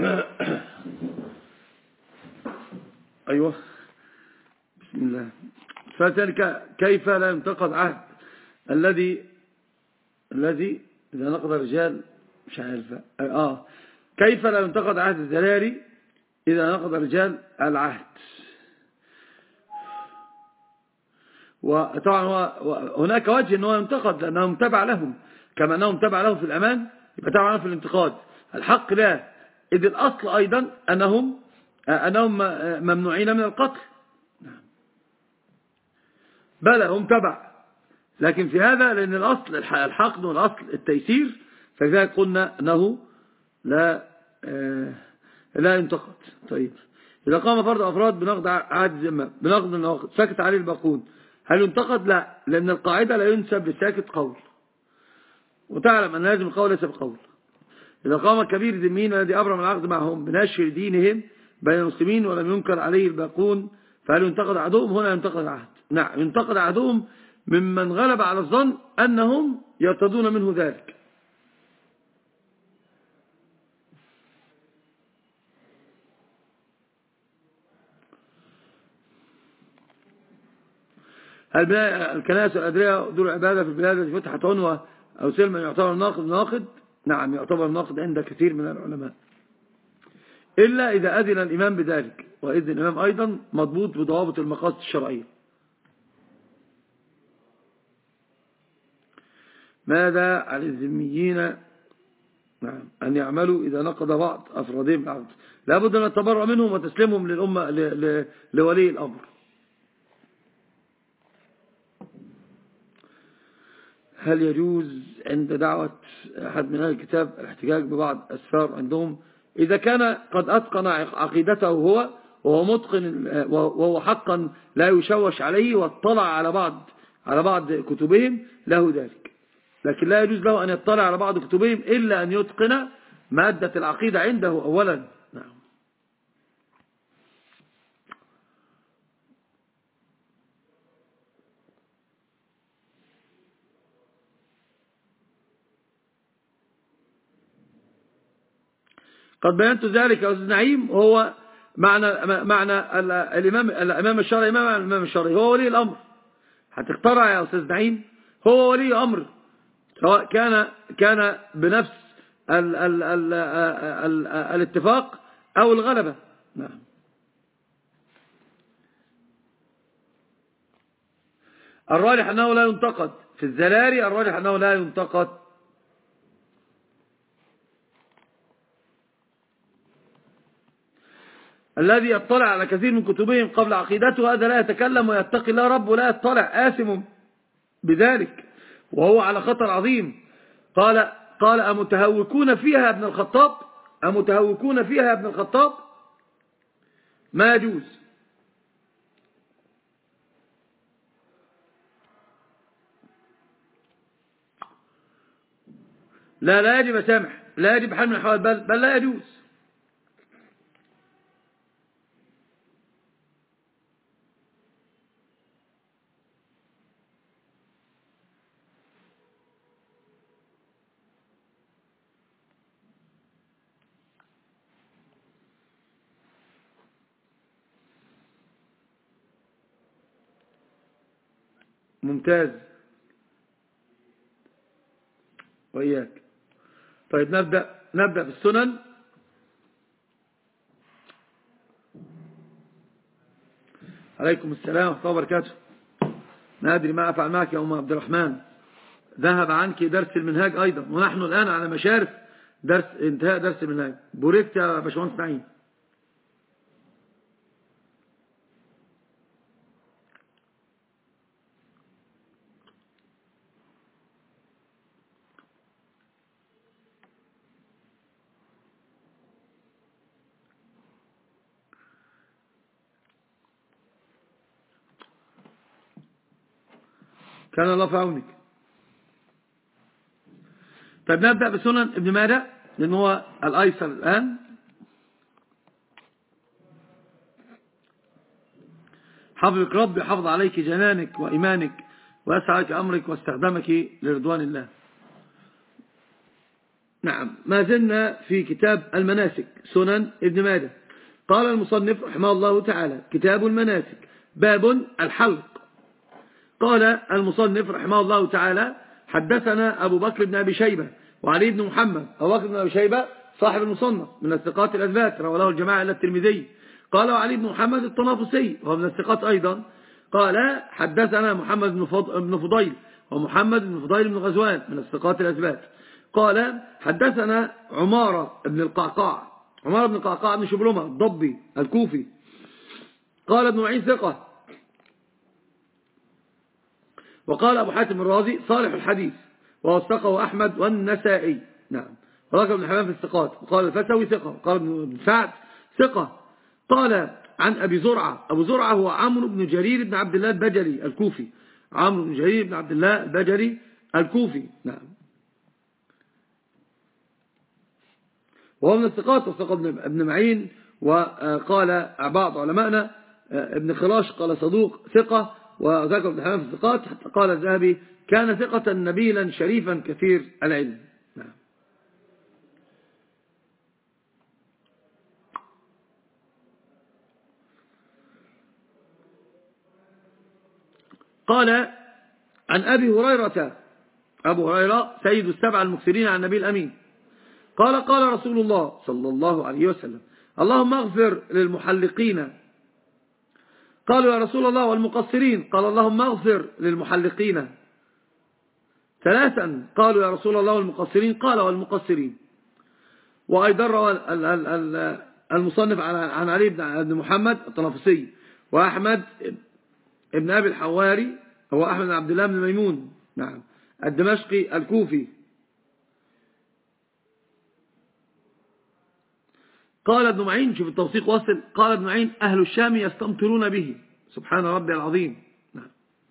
أيوة بسم الله. فذلك كيف لا ينتقد عهد الذي إذا نقض الرجال مش عارف كيف لا ينتقد عهد الزلاري إذا نقض الرجال العهد. وطبعا هناك وجه أنه ينتقد لأنهم تبع لهم، كما أنهم تبع لهم في الأمان يبقى تبع لهم في الانتقاد. الحق لا، إذ الأصل أيضا أنهم ممنوعين من القتل، بلى هم تبع، لكن في هذا لأن الأصل الحقد والأصل التيسير، فلذلك قلنا أنه لا ينتقد. طيب إذا قام فرد أفراد بنقض عهد الذمة بنقض النواقض سكت عليه الباقون، هل ينتقد؟ لا، لأن القاعدة لا ينسب للساكت قول، وتعلم أن لازم القول ليس بقول. إذا قام كبير ذمين الذي أبرم العقد معهم بنشر دينهم بين المسلمين ولم ينكر عليه الباقون، فهل ينتقد عهدهم؟ هنا ينتقد العهد. نعم ينتقد عهدهم ممن غلب على الظن أنهم يرتضون منه ذلك. هل بناء الكنائس والأدرية دور العبادة في البلاد التي فتحت عنوة أو سلما يعتبر ناقض؟ نعم يعتبر ناقض عند كثير من العلماء، إلا إذا أذن الإمام بذلك، وإذن الإمام أيضا مضبوط بضوابط المقاصد الشرعية. ماذا على الذميين أن يعملوا إذا نقض بعض أفرادهم العقد؟ لابد أن نتبرأ منهم وتسلمهم للأمة لولي الأمر. هل يجوز عند دعوة أحد من أهل الكتاب الاحتجاج ببعض أسفار عندهم إذا كان قد أتقن عقيدته وهو متقن وهو حقا لا يشوش عليه واطلع على بعض كتبهم له ذلك، لكن لا يجوز له أن يطلع على بعض كتبهم إلا أن يتقن مادة العقيدة عنده أولا. نعم. قد بينت ذلك يا أستاذ نعيم، وهو معنى الإمام الشرعي. ما معنى الإمام الشرعي؟ هو ولي الأمر. هتقترع يا أستاذ نعيم، هو ولي أمر، سواء كان بنفس الاتفاق أو الغلبة. نعم. الراجح أنه لا ينتقد في الزلاري، الراجح أنه لا ينتقد. الذي يطلع على كثير من كتبهم قبل عقيدته هذا لا يتكلم ويتقي الله رب ولا يطلع، آثم بذلك وهو على خطر عظيم. قال أمتهوكون فيها ابن الخطاب، أمتهوكون فيها ابن الخطاب، ما يجوز. لا يجب سامح، لا يجب حل من الحوال، بل لا يجوز. ممتاز، وإياك. طيب نبدأ بالسنن. عليكم السلام ورحمة الله وبركاته. ما أدري ما أفعل معك يا أم عبد الرحمن، ذهب عنك درس المنهاج أيضا، ونحن الآن على مشارف انتهاء درس المنهاج. بوركت يا باشمهندس نعيم. كان الله في عونك. طيب نبدأ بسنن ابن ماجه لأنه هو الأيسر الآن. حفظك ربي حفظ عليك جنانك وإيمانك ويسعك أمرك واستخدمك لرضوان الله. نعم، ما زلنا في كتاب المناسك سنن ابن ماجه. قال المصنف رحمه الله تعالى: كتاب المناسك، باب الحلق. قال المصنف رحمه الله تعالى: حدثنا أبو بكر بن أبي شيبة وعلي بن محمد. أبو بكر بن أبي شيبة صاحب المصنف من الثقات الأثبات، رواه له الجماعة إلا الترمذي. قال: وعلي بن محمد الطنافسي وهو من الثقات أيضا. قال: حدثنا محمد بن فضيل ومحمد بن فضيل بن غزوان من الثقات الأثبات. قال: حدثنا عمارة بن القعقاع، عمارة بن القعقاع بن شبرمة الضبي الكوفي. قال ابن معين ثقة. وقال أبو حاتم الرازي صالح الحديث، ووثقه أحمد والنسائي. نعم. ورقم ابن حبان في الثقات. وقال الفتوي ثقة. وقال ابن سعد ثقة. قال عن أبي زرعة. أبو زرعة هو عمرو بن جرير بن عبد الله البجلي الكوفي. عمرو بن جرير بن عبد الله البجلي الكوفي. نعم. وهو من الثقات. وثق ابن معين. وقال بعض علمائنا ابن خراش قال صدوق ثقة. وذكر ابن حبان في الثقات حتى قال الذهبي كان ثقة نبيلا شريفا كثير العلم. نعم. قال عن أبي هريرة. أبو هريرة سيد السبع المكثرين عن النبي الأمين. قال: قال رسول الله صلى الله عليه وسلم: اللهم اغفر للمحلقين. قالوا: يا رسول الله والمقصرين؟ قال: اللهم اغفر للمحلقين. ثلاثا قالوا: يا رسول الله والمقصرين؟ قال: والمقصرين. وأيضا روى المصنف عن علي بن محمد الطنافسي وأحمد ابن أبي الحواري، هو أحمد بن عبد الله بن ميمون، نعم، الدمشقي الكوفي. قال ابن معين، شوف التوثيق وصل، قال ابن معين: أهل الشام يستمطرون به. سبحان ربي العظيم. نعم.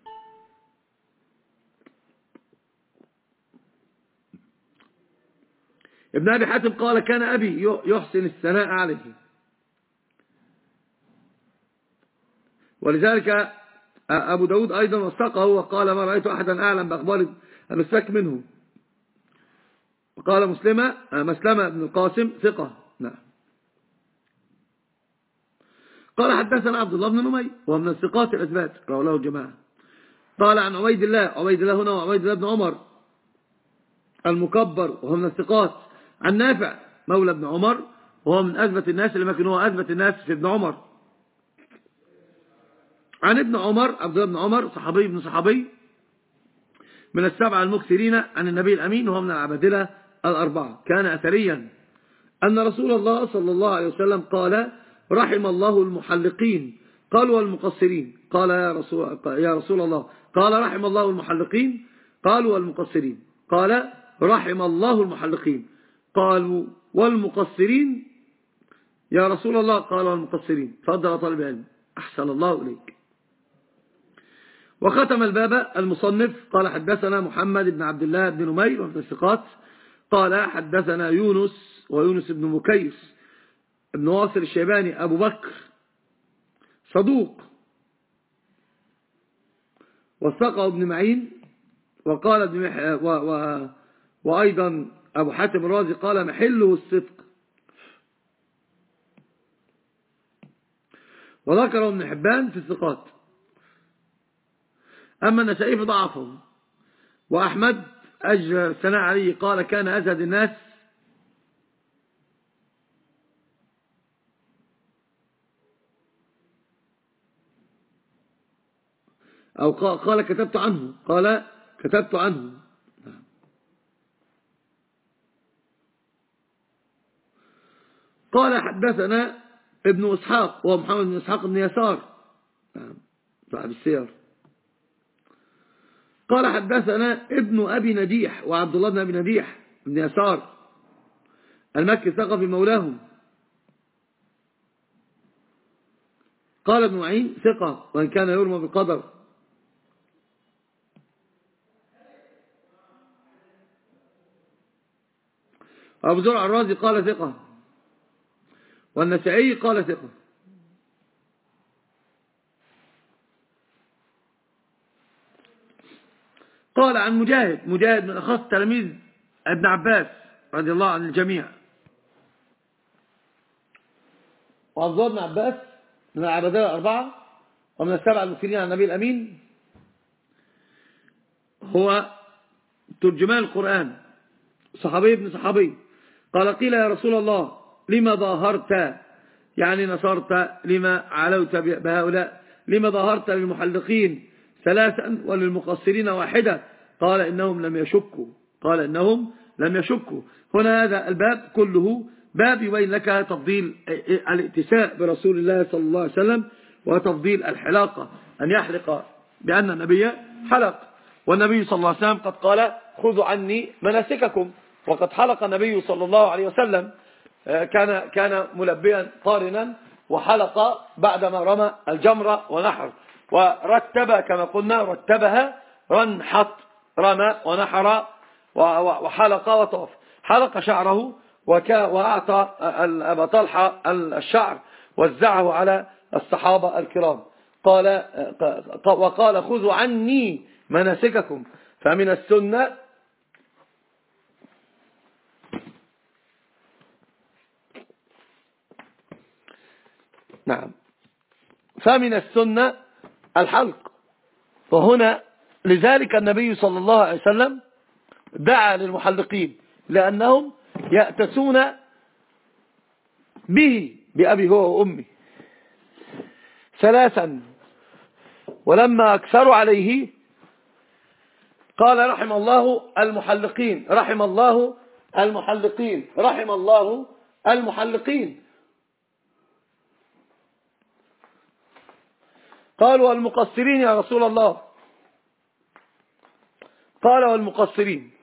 ابن أبي حاتم قال: كان أبي يحسن الثناء عليه. ولذلك أبو داود أيضا وثقه وقال: ما رأيت أحدا أعلم بأخبار المساك منه. وقال مسلمة بن القاسم ثقة. نعم. قال: حدثنا عبد الله بن نمير وهو من الثقات الأثبات، رواه له الجماعة. قال عن عبيد الله هنا وعبيد الله بن عمر المكبر وهو من الثقات. عن نافع مولى ابن عمر وهو من أثبت الناس، لكن هو أثبت الناس في ابن عمر. عن ابن عمر عبد الله بن عمر صحابي ابن صحابي من السبعة المكثرين عن النبي الأمين وهو من العبادلة الأربعة. كان أثريا أن رسول الله صلى الله عليه وسلم قال: رحم الله المحلقين. قالوا: والمقصرين؟ قال: يا رسول الله. قال: رحم الله المحلقين. قالوا: والمقصرين؟ قال: رحم الله المحلقين. قالوا: والمقصرين يا رسول الله؟ قال: والمقصرين. تفضل طالب العلم، أحسن الله إليك. وختم الباب المصنف قال: حدثنا محمد بن عبد الله بن نمير ومن الثقات. قال: حدثنا يونس ويونس بن مكيس ابن واصر الشيباني أبو بكر صدوق، وثقه ابن معين. وقال وأيضا أبو حاتم الرازي قال: محله الصدق. وذكره ابن حبان في الثقات. أما النسائي فضعفه. وأحمد أجرى الثناء عليه قال: كان أزهد الناس أو قال كتبت عنه. قال: كتبت عنه. قال: حدثنا ابن إسحاق وهو محمد بن إسحاق بن يسار صاحب السير. قال: حدثنا ابن أبي نجيح وعبد الله بن أبي نجيح بن يسار المكي ثقفي مولاهم. قال ابن معين: ثقة وإن كان يرمى بالقدر. أبو زرع الرازي قال: ثقة. والنسائي قال: ثقة. قال عن مجاهد من أخص تلاميذ ابن عباس رضي الله عن الجميع. وعن عبد الله بن عباس من العبادلة الأربعة ومن السبع المكثرين عن النبي الأمين، هو ترجمان القرآن، صحابي ابن صحابي، قال قيل يا رسول الله لما ظاهرت، يعني نصرت، لما علوت بهؤلاء، لما ظاهرت للمحلقين ثلاثا وللمقصرين واحدة؟ قال إنهم لم يشكوا. قال إنهم لم يشكوا. هنا هذا الباب كله باب يبين لك تفضيل الائتساء برسول الله صلى الله عليه وسلم، وتفضيل الحلاقة، أن يحلق بأن النبي حلق. والنبي صلى الله عليه وسلم قد قال خذوا عني مناسككم، وقد حلق النبي صلى الله عليه وسلم، كان ملبيا قارنا، وحلق بعدما رمى الجمرة ونحر، ورتب كما قلنا، رتبها رنحط، رمى ونحر وحلق وطاف، حلق شعره وأعطى أبا طلحة الشعر، وزعه على الصحابة الكرام. وقال خذوا عني مناسككم. فمن السنة نعم، فمن السنة الحلق. وهنا لذلك النبي صلى الله عليه وسلم دعا للمحلقين، لأنهم يأتسون به، بأبي هو وأمي، ثلاثا. ولما أكثروا عليه قال رحم الله المحلقين، رحم الله المحلقين، رحم الله المحلقين. قالوا والمقصرين يا رسول الله؟ قال والمقصرين.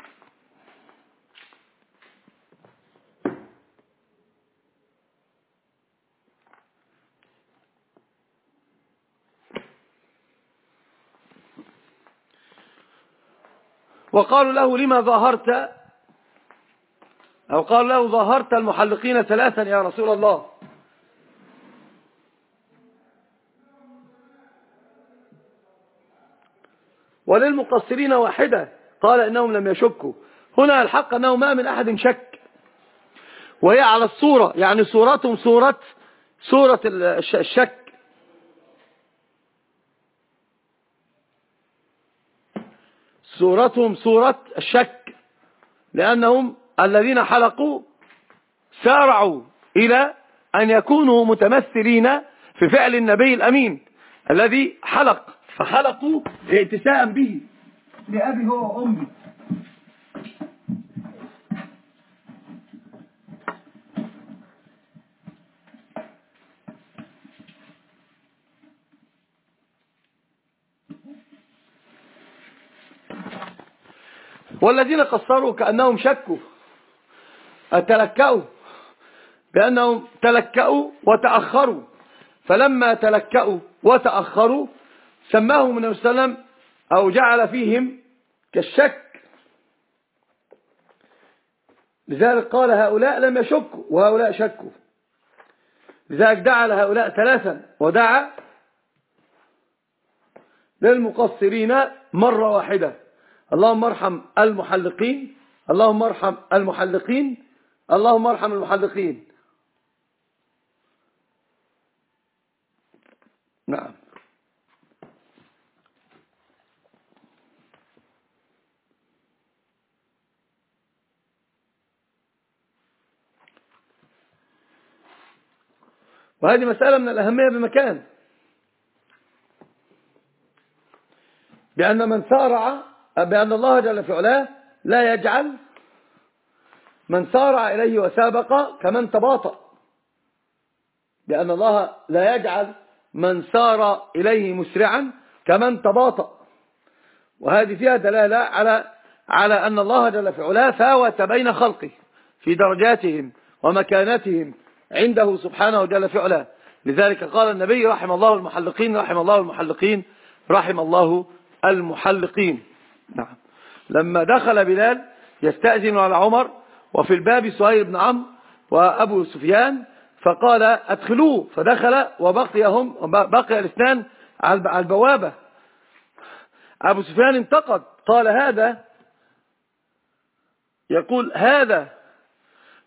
وقالوا له لما ظاهرت، أو قالوا له ظاهرت المحلقين ثلاثا يا رسول الله؟ وللمقصرين واحدة. قال إنهم لم يشكوا. هنا الحق أنه ما من أحد شك، وهي على الصورة، يعني صورتهم صورة الشك. صورتهم صورة الشك، لأنهم الذين حلقوا سارعوا إلى أن يكونوا متمثلين في فعل النبي الأمين الذي حلق، فحلقوا ائتساء به لأبي هو وأمي. والذين قصروا كأنهم شكوا، تلكأوا، بأنهم تلكأوا وتأخروا، فلما تلكأوا وتأخروا سماهم النبي صلى الله عليه وسلم أو جعل فيهم كالشك. لذلك قال هؤلاء لم يشكوا وهؤلاء شكوا. لذلك دعا لهؤلاء ثلاثا، ودعا للمقصرين مرة واحدة. اللهم ارحم المحلقين، اللهم ارحم المحلقين، اللهم ارحم المحلقين. نعم. وهذه مسألة من الأهمية بمكان، بأن من سارع، بأن الله جل في علاه لا يجعل من سارع إليه وسابق كمن تباطأ، بأن الله لا يجعل من سار إليه مسرعا كمن تباطأ. وهذه فيها دلالة على أن الله جل في علاه فاوت بين خلقه في درجاتهم ومكانتهم عنده سبحانه جل في علاه. لذلك قال النبي رحم الله المحلقين، رحم الله المحلقين، رحم الله المحلقين. نعم. لما دخل بلال يستأذن على عمر، وفي الباب سهيل بن عمرو وأبو سفيان، فقال أدخلوه، فدخل وبقي الاثنان على البوابة. أبو سفيان انتقد، قال هذا، يقول هذا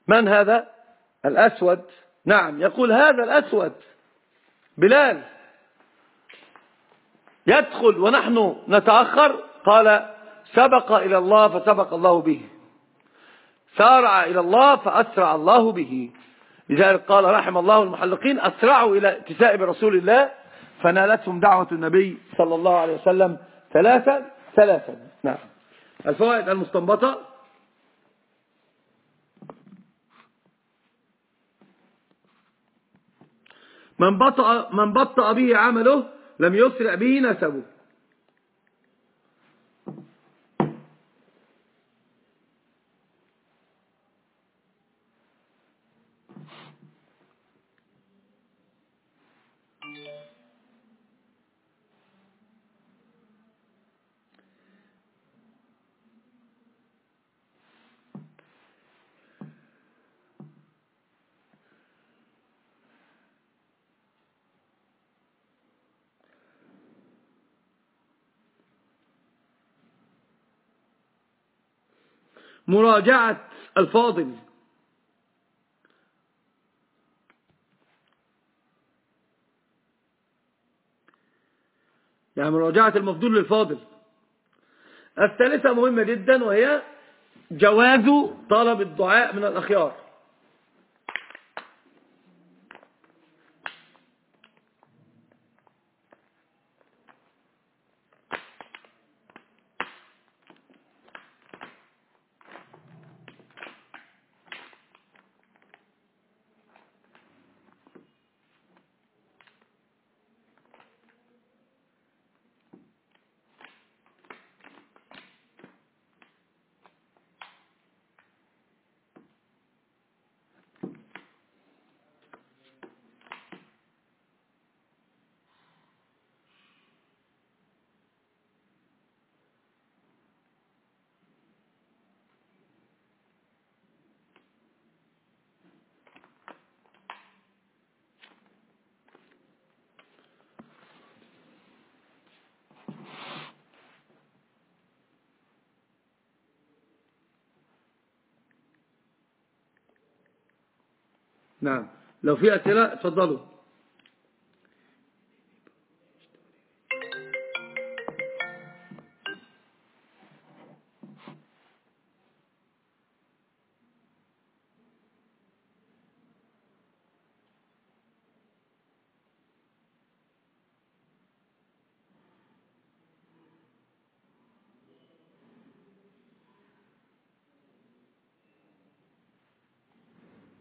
من هذا؟ الأسود. نعم، يقول هذا الأسود بلال يدخل ونحن نتأخر. قال سبق إلى الله فسبق الله به، سارع إلى الله فأسرع الله به. لذلك قال رحم الله المحلقين أسرعوا إلى اتساء برسول الله فنالتهم دعوة النبي صلى الله عليه وسلم ثلاثا. نعم. الفوائد المستنبطة: من بطأ به عمله لم يسرع به نسبه. مراجعة الفاضل، يعني مراجعة المفضول للفاضل. الثالثة مهمة جدا، وهي جواز طلب الدعاء من الأخيار. نعم، لو في أسئلة اتفضلوا.